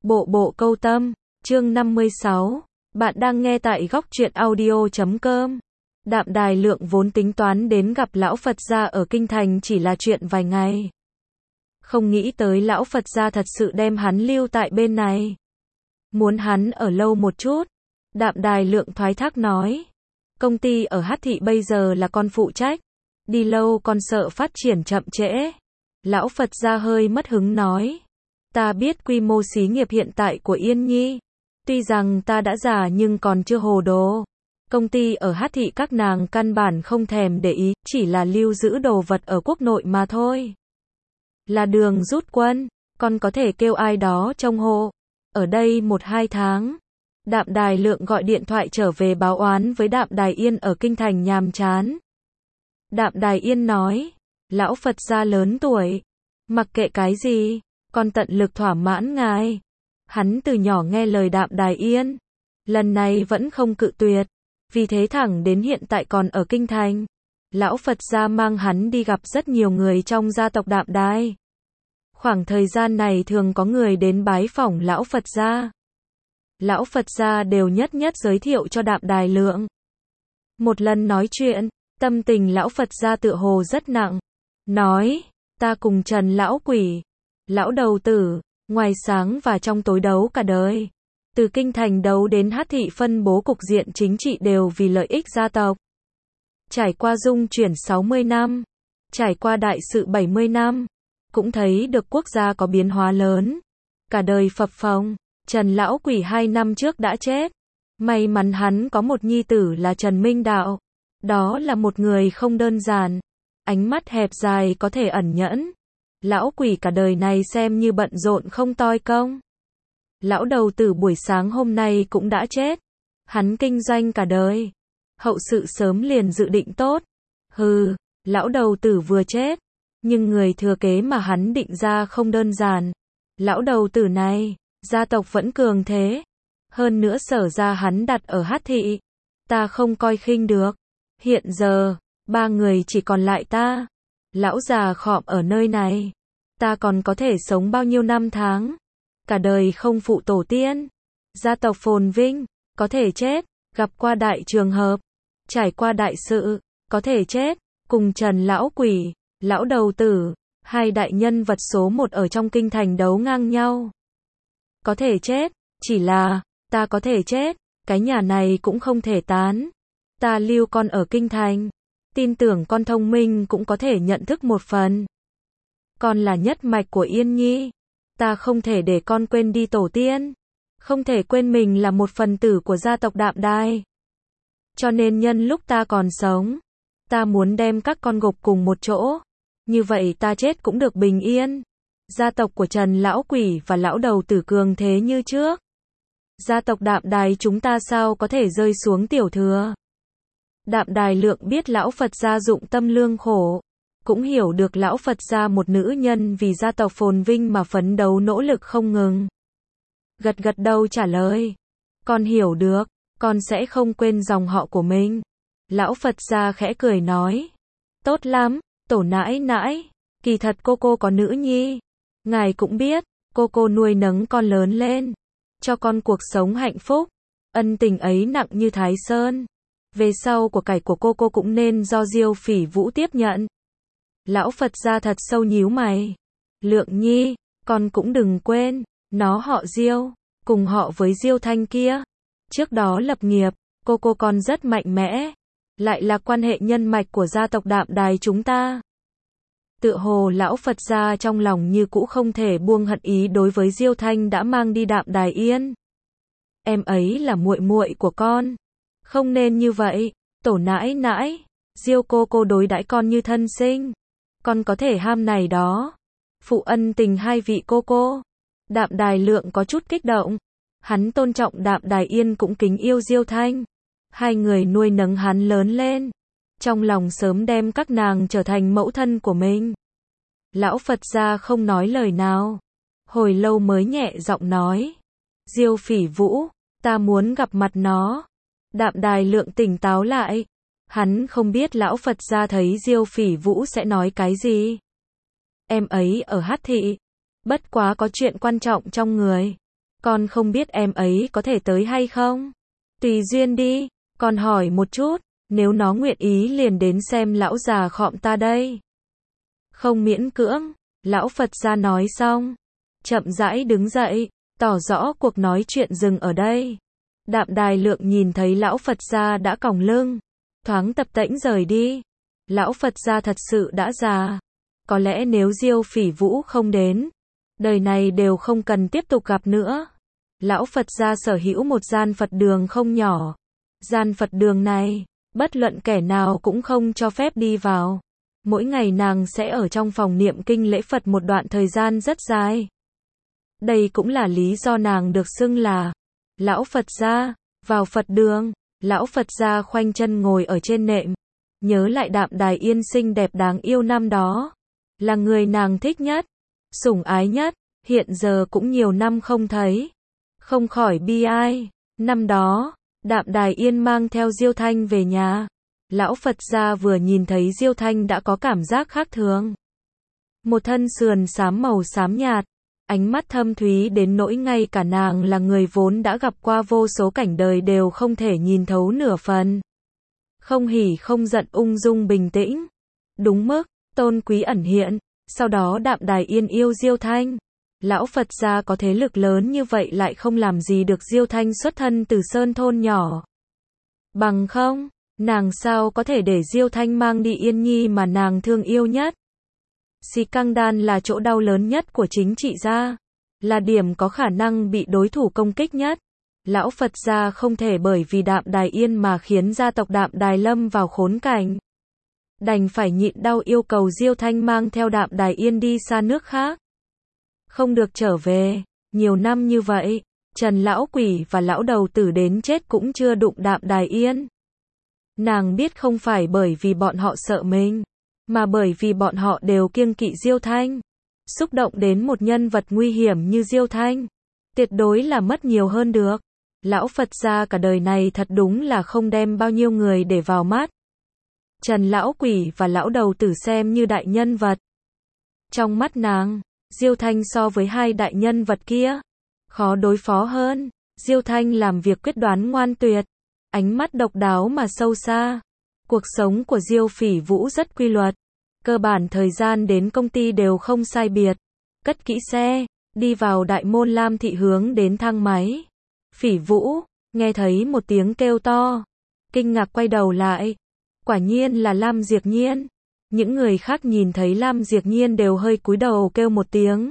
Bộ bộ câu tâm, chương 56. Bạn đang nghe tại góc truyện audio.com. Đạm Đài Lượng vốn tính toán đến gặp lão Phật gia ở Kinh Thành chỉ là chuyện vài ngày. Không nghĩ tới lão Phật gia thật sự đem hắn lưu tại bên này. Muốn hắn ở lâu một chút. Đạm Đài Lượng thoái thác nói. Công ty ở Hát Thị bây giờ là con phụ trách. Đi lâu còn sợ phát triển chậm trễ. Lão Phật gia hơi mất hứng nói. Ta biết quy mô xí nghiệp hiện tại của Yên Nhi. Tuy rằng ta đã già nhưng còn chưa hồ đồ. Công ty ở Hát Thị các nàng căn bản không thèm để ý, chỉ là lưu giữ đồ vật ở quốc nội mà thôi. Là đường rút quân, con có thể kêu ai đó trông hộ. Ở đây 1-2 tháng. Đạm Đài Lượng gọi điện thoại trở về báo oán với Đạm Đài Yên ở Kinh Thành nhàm chán. Đạm Đài Yên nói, lão Phật gia lớn tuổi, mặc kệ cái gì, con tận lực thỏa mãn ngài. Hắn từ nhỏ nghe lời Đạm Đài Yên, lần này vẫn không cự tuyệt, vì thế thẳng đến hiện tại còn ở Kinh Thành. Lão Phật gia mang hắn đi gặp rất nhiều người trong gia tộc Đạm Đài. Khoảng thời gian này thường có người đến bái phỏng lão Phật gia. Lão Phật gia đều nhất nhất giới thiệu cho Đạm Đài Lượng. Một lần nói chuyện, tâm tình lão Phật gia tựa hồ rất nặng. Nói, ta cùng Trần lão quỷ, lão đầu tử, ngoài sáng và trong tối đấu cả đời. Từ Kinh Thành đấu đến Hát Thị phân bố cục diện chính trị đều vì lợi ích gia tộc. Trải qua dung chuyển 60 năm, trải qua đại sự 70 năm, cũng thấy được quốc gia có biến hóa lớn. Cả đời phập phồng, Trần lão quỷ 2 năm trước đã chết. May mắn hắn có một nhi tử là Trần Minh Đạo. Đó là một người không đơn giản. Ánh mắt hẹp dài có thể ẩn nhẫn. Lão quỷ cả đời này xem như bận rộn không toi công. Lão đầu tử buổi sáng hôm nay cũng đã chết. Hắn kinh doanh cả đời. Hậu sự sớm liền dự định tốt. Hừ, lão đầu tử vừa chết. Nhưng người thừa kế mà hắn định ra không đơn giản. Lão đầu tử này, gia tộc vẫn cường thế. Hơn nữa sở ra hắn đặt ở Hát Thị. Ta không coi khinh được. Hiện giờ, 3 người chỉ còn lại ta. Lão già khọm ở nơi này. Ta còn có thể sống bao nhiêu năm tháng. Cả đời không phụ tổ tiên. Gia tộc phồn vinh, có thể chết. Gặp qua đại trường hợp. Trải qua đại sự, có thể chết. Cùng Trần lão quỷ, lão đầu tử, 2 đại nhân vật số 1 ở trong Kinh Thành đấu ngang nhau. Có thể chết, chỉ là, ta có thể chết. Cái nhà này cũng không thể tán. Ta lưu con ở Kinh Thành. Tin tưởng con thông minh cũng có thể nhận thức một phần. Con là nhất mạch của Yên Nhi. Ta không thể để con quên đi tổ tiên. Không thể quên mình là một phần tử của gia tộc Đạm Đài. Cho nên nhân lúc ta còn sống, ta muốn đem các con gộp cùng một chỗ. Như vậy ta chết cũng được bình yên. Gia tộc của Trần lão quỷ và lão đầu tử cường thế như trước. Gia tộc Đạm Đài chúng ta sao có thể rơi xuống tiểu thừa. Đạm Đài Lượng biết lão Phật gia dụng tâm lương khổ. Cũng hiểu được lão Phật gia một nữ nhân vì gia tộc phồn vinh mà phấn đấu nỗ lực không ngừng. Gật gật đầu trả lời. Con hiểu được, con sẽ không quên dòng họ của mình. Lão Phật gia khẽ cười nói. Tốt lắm, tổ nãi nãi. Kỳ thật cô có nữ nhi. Ngài cũng biết, cô nuôi nấng con lớn lên. Cho con cuộc sống hạnh phúc. Ân tình ấy nặng như Thái Sơn. Về sau của cải của cô cũng nên do Diêu Phỉ Vũ tiếp nhận. Lão Phật gia thật sâu nhíu mày. Lượng Nhi, con cũng đừng quên, nó họ Diêu, cùng họ với Diêu Thanh kia. Trước đó lập nghiệp, cô con rất mạnh mẽ. Lại là quan hệ nhân mạch của gia tộc Đạm Đài chúng ta. Tựa hồ lão Phật gia trong lòng như cũ không thể buông hận ý đối với Diêu Thanh đã mang đi Đạm Đài Yên. Em ấy là muội muội của con. Không nên như vậy, tổ nãi nãi. Diêu cô đối đãi con như thân sinh. Con có thể ham này đó. Phụ ân tình 2 vị cô. Đạm Đài Lượng có chút kích động. Hắn tôn trọng Đạm Đài Yên cũng kính yêu Diêu Thanh. 2 người nuôi nấng hắn lớn lên. Trong lòng sớm đem các nàng trở thành mẫu thân của mình. Lão Phật gia không nói lời nào. Hồi lâu mới nhẹ giọng nói. Diêu Phỉ Vũ, ta muốn gặp mặt nó. Đạm Đài Lượng tỉnh táo lại. Hắn không biết lão Phật gia thấy Diêu Phỉ Vũ sẽ nói cái gì. Em ấy ở Hát Thị. Bất quá có chuyện quan trọng trong người. Con không biết em ấy có thể tới hay không? Tùy duyên đi, con hỏi một chút, nếu nó nguyện ý liền đến xem lão già khọm ta đây. Không miễn cưỡng, lão Phật gia nói xong, chậm rãi đứng dậy, tỏ rõ cuộc nói chuyện dừng ở đây. Đạm Đài Lượng nhìn thấy lão Phật gia đã còng lưng, thoáng tập tễnh rời đi. Lão Phật gia thật sự đã già. Có lẽ nếu Diêu Phỉ Vũ không đến, đời này đều không cần tiếp tục gặp nữa. Lão Phật gia sở hữu một gian Phật đường không nhỏ. Gian Phật đường này, bất luận kẻ nào cũng không cho phép đi vào. Mỗi ngày nàng sẽ ở trong phòng niệm kinh lễ Phật một đoạn thời gian rất dài. Đây cũng là lý do nàng được xưng là Lão Phật gia. Vào Phật đường, Lão Phật gia khoanh chân ngồi ở trên nệm, nhớ lại Đạm Đài Yên xinh đẹp đáng yêu năm đó, là người nàng thích nhất, sủng ái nhất, hiện giờ cũng nhiều năm không thấy, không khỏi bi ai. Năm đó, Đạm Đài Yên mang theo Diêu Thanh về nhà, Lão Phật gia vừa nhìn thấy Diêu Thanh đã có cảm giác khác thường. Một thân sườn xám màu xám nhạt, ánh mắt thâm thúy đến nỗi ngay cả nàng là người vốn đã gặp qua vô số cảnh đời đều không thể nhìn thấu nửa phần. Không hỉ không giận, ung dung bình tĩnh, đúng mức, tôn quý ẩn hiện. Sau đó Đạm Đài Yên yêu Diêu Thanh. Lão Phật gia có thế lực lớn như vậy lại không làm gì được Diêu Thanh xuất thân từ sơn thôn nhỏ. Bằng không, nàng sao có thể để Diêu Thanh mang đi Yên Nhi mà nàng thương yêu nhất. Si Căng Đan là chỗ đau lớn nhất của chính trị gia, là điểm có khả năng bị đối thủ công kích nhất. Lão Phật gia không thể bởi vì Đạm Đài Yên mà khiến gia tộc Đạm Đài lâm vào khốn cảnh. Đành phải nhịn đau yêu cầu Diêu Thanh mang theo Đạm Đài Yên đi xa nước khác. Không được trở về, nhiều năm như vậy, Trần Lão Quỷ và Lão Đầu Tử đến chết cũng chưa đụng Đạm Đài Yên. Nàng biết không phải bởi vì bọn họ sợ mình, mà bởi vì bọn họ đều kiêng kỵ Diêu Thanh. Xúc động đến một nhân vật nguy hiểm như Diêu Thanh, tuyệt đối là mất nhiều hơn được. Lão Phật gia cả đời này thật đúng là không đem bao nhiêu người để vào mắt. Trần Lão Quỷ và Lão Đầu Tử xem như đại nhân vật. Trong mắt nàng, Diêu Thanh so với hai đại nhân vật kia, khó đối phó hơn. Diêu Thanh làm việc quyết đoán ngoan tuyệt, ánh mắt độc đáo mà sâu xa. Cuộc sống của Diêu Phỉ Vũ rất quy luật, cơ bản thời gian đến công ty đều không sai biệt. Cất kỹ xe, đi vào đại môn Lam thị hướng đến thang máy. Phỉ Vũ, nghe thấy một tiếng kêu to, kinh ngạc quay đầu lại. Quả nhiên là Lam Diệp Nhiên. Những người khác nhìn thấy Lam Diệp Nhiên đều hơi cúi đầu kêu một tiếng.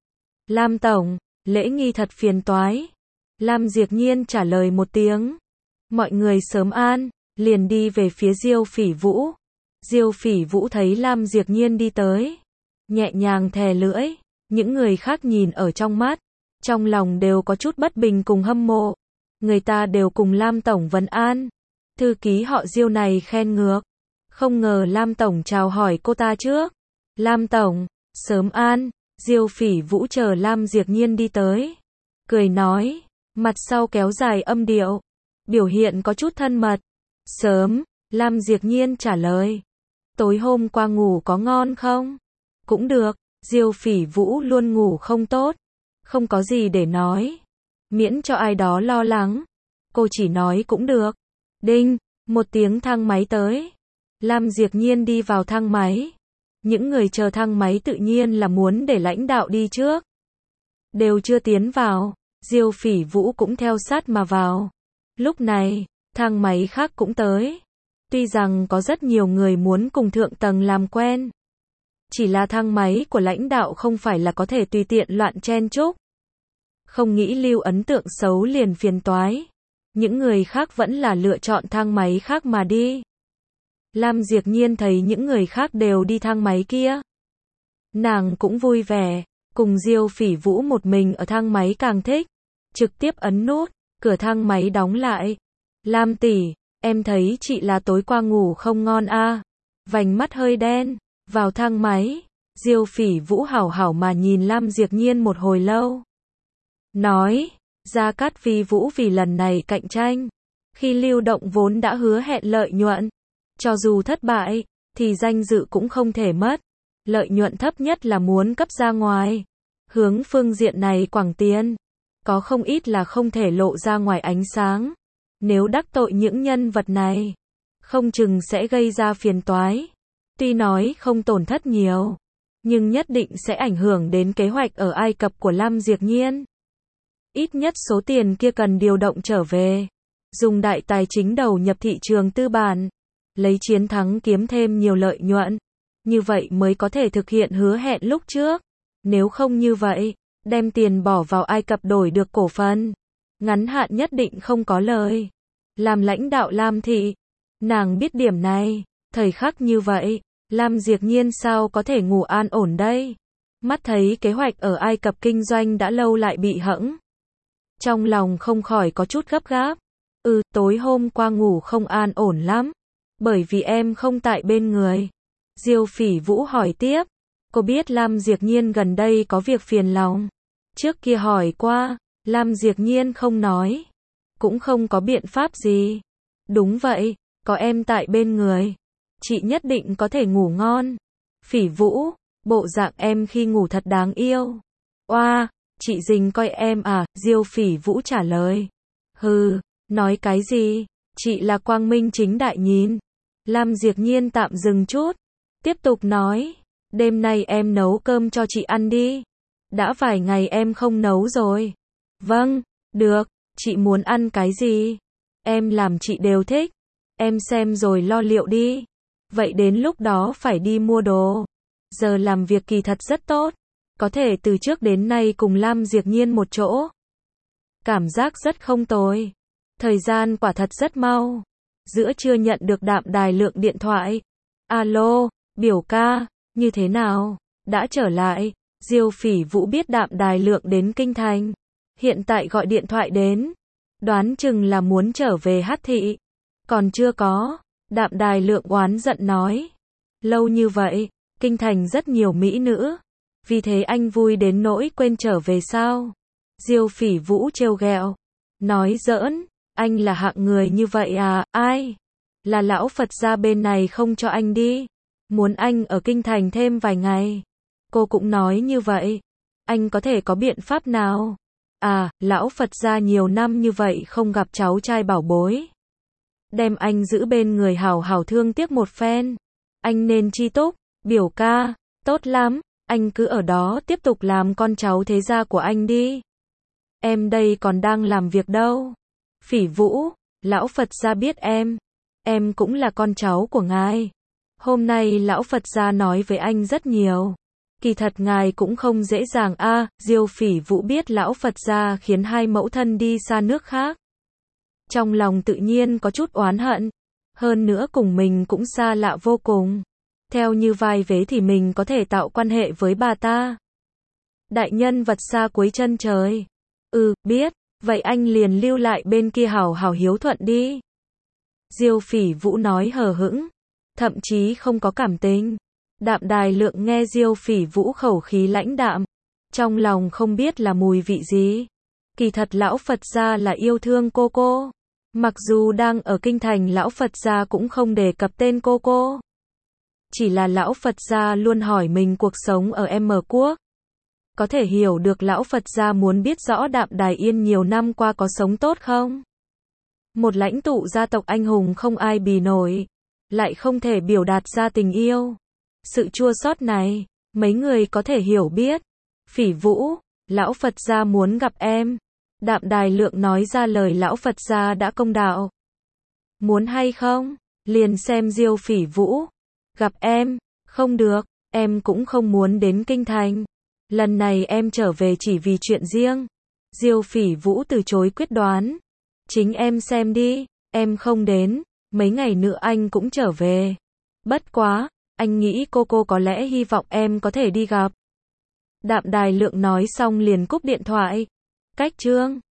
Lam tổng, lễ nghi thật phiền toái. Lam Diệp Nhiên trả lời một tiếng. Mọi người sớm an, liền đi về phía Diêu Phỉ Vũ. Diêu Phỉ Vũ thấy Lam Diệp Nhiên đi tới, nhẹ nhàng thè lưỡi. Những người khác nhìn ở trong mắt, trong lòng đều có chút bất bình cùng hâm mộ. Người ta đều cùng Lam tổng vấn an. Thư ký họ Diêu này khen ngược. Không ngờ Lam tổng chào hỏi cô ta trước. Lam tổng, sớm an. Diêu Phỉ Vũ chờ Lam Diệp Nhiên đi tới, cười nói, mặt sau kéo dài âm điệu, biểu hiện có chút thân mật. Sớm, Lam Diệp Nhiên trả lời. Tối hôm qua ngủ có ngon không? Cũng được. Diêu Phỉ Vũ luôn ngủ không tốt, không có gì để nói, miễn cho ai đó lo lắng. Cô chỉ nói cũng được. Đinh, một tiếng thang máy tới. Lam Diệp Nhiên đi vào thang máy. Những người chờ thang máy tự nhiên là muốn để lãnh đạo đi trước. Đều chưa tiến vào, Diêu Phỉ Vũ cũng theo sát mà vào. Lúc này, thang máy khác cũng tới. Tuy rằng có rất nhiều người muốn cùng thượng tầng làm quen, chỉ là thang máy của lãnh đạo không phải là có thể tùy tiện loạn chen chúc. Không nghĩ lưu ấn tượng xấu liền phiền toái. Những người khác vẫn là lựa chọn thang máy khác mà đi. Lam Diệp Nhiên thấy những người khác đều đi thang máy kia, nàng cũng vui vẻ, cùng Diêu Phỉ Vũ một mình ở thang máy càng thích. Trực tiếp ấn nút, cửa thang máy đóng lại. Lam tỷ, em thấy chị là tối qua ngủ không ngon a. Vành mắt hơi đen, vào thang máy, Diêu Phỉ Vũ hảo hảo mà nhìn Lam Diệp Nhiên một hồi lâu. Nói, Gia Cát Vi Vũ vì lần này cạnh tranh, khi lưu động vốn đã hứa hẹn lợi nhuận. Cho dù thất bại, thì danh dự cũng không thể mất. Lợi nhuận thấp nhất là muốn cấp ra ngoài. Hướng phương diện này quẳng tiền. có không ít là không thể lộ ra ngoài ánh sáng. Nếu đắc tội những nhân vật này, không chừng sẽ gây ra phiền toái. Tuy nói không tổn thất nhiều, nhưng nhất định sẽ ảnh hưởng đến kế hoạch ở Ai Cập của Lam Diệp Nhiên. Ít nhất số tiền kia cần điều động trở về, dùng đại tài chính đầu nhập thị trường tư bản, lấy chiến thắng kiếm thêm nhiều lợi nhuận. Như vậy mới có thể thực hiện hứa hẹn lúc trước. Nếu không như vậy, đem tiền bỏ vào Ai Cập đổi được cổ phần, ngắn hạn nhất định không có lời. Làm lãnh đạo Lam thị, nàng biết điểm này, thời khắc như vậy, Lam Diệp Nhiên sao có thể ngủ an ổn đây? Mắt thấy kế hoạch ở Ai Cập kinh doanh đã lâu lại bị hẫng. Trong lòng không khỏi có chút gấp gáp. Tối hôm qua ngủ không an ổn lắm, bởi vì em không tại bên người. Diêu Phỉ Vũ hỏi tiếp, cô biết Lam Diệp Nhiên gần đây có việc phiền lòng. Trước kia hỏi qua, Lam Diệp Nhiên không nói, cũng không có biện pháp gì. Đúng vậy, có em tại bên người, chị nhất định có thể ngủ ngon. Phỉ Vũ, bộ dạng em khi ngủ thật đáng yêu. Oa, chị Dình coi em à? Diêu Phỉ Vũ trả lời. Hừ, nói cái gì? Chị là quang minh chính đại nhìn. Lam Diệp Nhiên tạm dừng chút, tiếp tục nói, đêm nay em nấu cơm cho chị ăn đi. Đã vài ngày em không nấu rồi. Vâng, được, chị muốn ăn cái gì? Em làm chị đều thích. Em xem rồi lo liệu đi. Vậy đến lúc đó phải đi mua đồ. Giờ làm việc kỳ thật rất tốt. Có thể từ trước đến nay cùng Lam Diệp Nhiên một chỗ. Cảm giác rất không tồi. Thời gian quả thật rất mau. Giữa trưa nhận được Đạm Đài Lượng điện thoại. Alo, biểu ca, như thế nào? Đã trở lại. Diêu Phỉ Vũ biết Đạm Đài Lượng đến kinh thành. Hiện tại gọi điện thoại đến. Đoán chừng là muốn trở về Hát thị. Còn chưa có. Đạm Đài Lượng oán giận nói. Lâu như vậy, kinh thành rất nhiều mỹ nữ. Vì thế anh vui đến nỗi quên trở về sao? Diêu Phỉ Vũ trêu ghẹo. Nói giỡn, anh là hạng người như vậy à? Ai? Là lão Phật gia bên này không cho anh đi. Muốn anh ở kinh thành thêm vài ngày. Cô cũng nói như vậy. Anh có thể có biện pháp nào? À, lão Phật gia nhiều năm như vậy không gặp cháu trai bảo bối. Đem anh giữ bên người hảo hảo thương tiếc một phen. Anh nên chi túc, biểu ca, tốt lắm, anh cứ ở đó tiếp tục làm con cháu thế gia của anh đi. Em đây còn đang làm việc đâu. Phỉ Vũ, lão Phật gia biết em cũng là con cháu của ngài. Hôm nay lão Phật gia nói với anh rất nhiều. Kỳ thật ngài cũng không dễ dàng a. Diêu Phỉ Vũ biết lão Phật gia khiến hai mẫu thân đi xa nước khác. Trong lòng tự nhiên có chút oán hận. Hơn nữa cùng mình cũng xa lạ vô cùng. Theo như vai vế thì mình có thể tạo quan hệ với bà ta. Đại nhân vật xa cuối chân trời. Biết, vậy anh liền lưu lại bên kia hảo hảo hiếu thuận đi. Diêu Phỉ Vũ nói hờ hững, thậm chí không có cảm tình. Đạm Đài Lượng nghe Diêu Phỉ Vũ khẩu khí lãnh đạm, trong lòng không biết là mùi vị gì. Kỳ thật lão Phật gia là yêu thương cô. Mặc dù đang ở kinh thành lão Phật gia cũng không đề cập tên cô. Chỉ là lão Phật gia luôn hỏi mình cuộc sống ở M quốc. Có thể hiểu được lão Phật gia muốn biết rõ Đạm Đài Yên nhiều năm qua có sống tốt không? Một lãnh tụ gia tộc anh hùng không ai bì nổi, lại không thể biểu đạt ra tình yêu. Sự chua xót này, mấy người có thể hiểu biết. Phỉ Vũ, lão Phật gia muốn gặp em. Đạm Đài Lượng nói ra lời lão Phật gia đã công đạo. Muốn hay không? Liền xem Diêu Phỉ Vũ. Gặp em, không được, em cũng không muốn đến kinh thành. Lần này em trở về chỉ vì chuyện riêng. Diêu Phỉ Vũ từ chối quyết đoán. Chính em xem đi, em không đến, mấy ngày nữa anh cũng trở về. Bất quá, anh nghĩ cô có lẽ hy vọng em có thể đi gặp. Đạm Đài Lượng nói xong liền cúp điện thoại. Cách chương